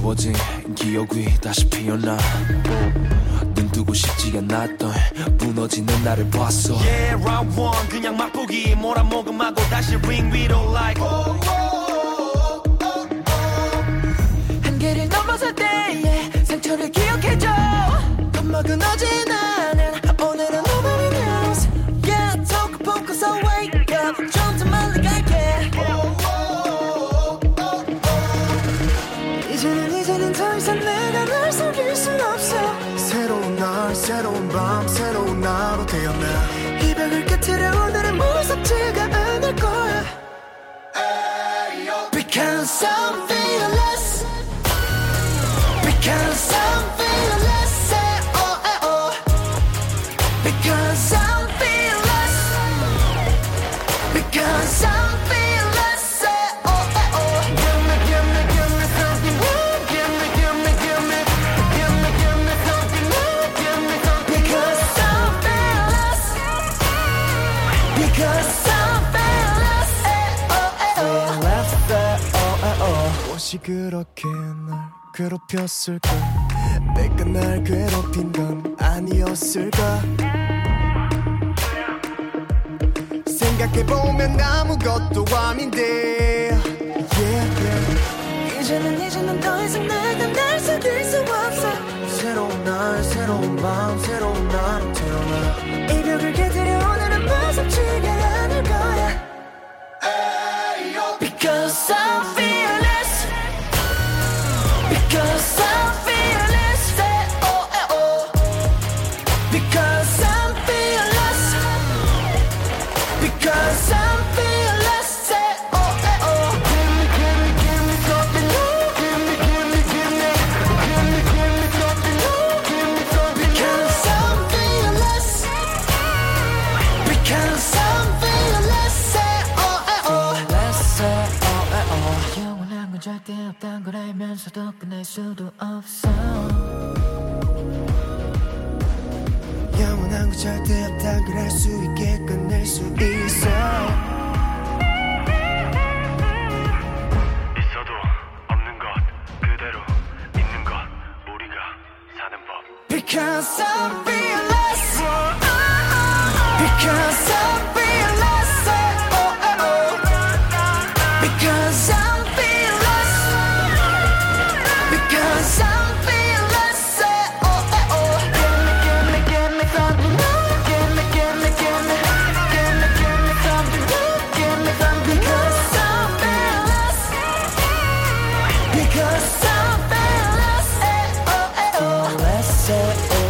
지워진 기억이 다시 피어나 눈 뜨고 싶지 않았던 무너지는 나를 봤어 Yeah, round one 그냥 맛보기 몰아먹음하고 다시 ring 위로 like 한계를 넘어설 때의 상처를 기억해줘 겁먹은 어제 나는 오늘은 nobody knows Yeah, talk focus on wake up 좀 더 멀리 갈게 이제는 더 이상 내가 널 속일 순 없어 새로운 날 새로운 밤 새로운 나로 태어나 이 벽을 깨트려 오늘은 무섭지가 않을 거야 Because I'm fearless Because I'm fearless say oh oh Because I'm fearless Because I'm fearless say oh oh Give me something new Give me something new Give me something Because I'm fearless Because I'm fearless say oh oh 무엇이 그렇게 날 괴롭혔을까 내가 날 괴롭힌 건 아니었을까 생각해보면 아무것도 아닌데 yeah, yeah. 이제는 더 이상 내가 날 속일 수 없어 새로운 날 새로운 밤 새로운 나로 태어나 이 벽을 깨뜨려 오늘은 무섭지가 않을 거야 Because I'm fearless Because I'm fearless say oh oh Because I'm fearless Because I'm fearless say oh oh Give me something new Give me something new Give me something Because I'm fearless Because I'm fearless say oh oh Let's say oh 영원한 건 절대 없단 걸 알면서도 끝낼 수도 없어 영원한 건 절대 없다 그럴 수 있게 끝낼 수 있어 있어도 없는 것 그대로 있는 것 우리가 사는 법 Because I'm fearless Because I'm fearless oh oh Because I'm fearless Because I'm fearless oh oh Give me something new Give me something new Give me something Because I'm fearless Because I'm fearless oh oh Let's say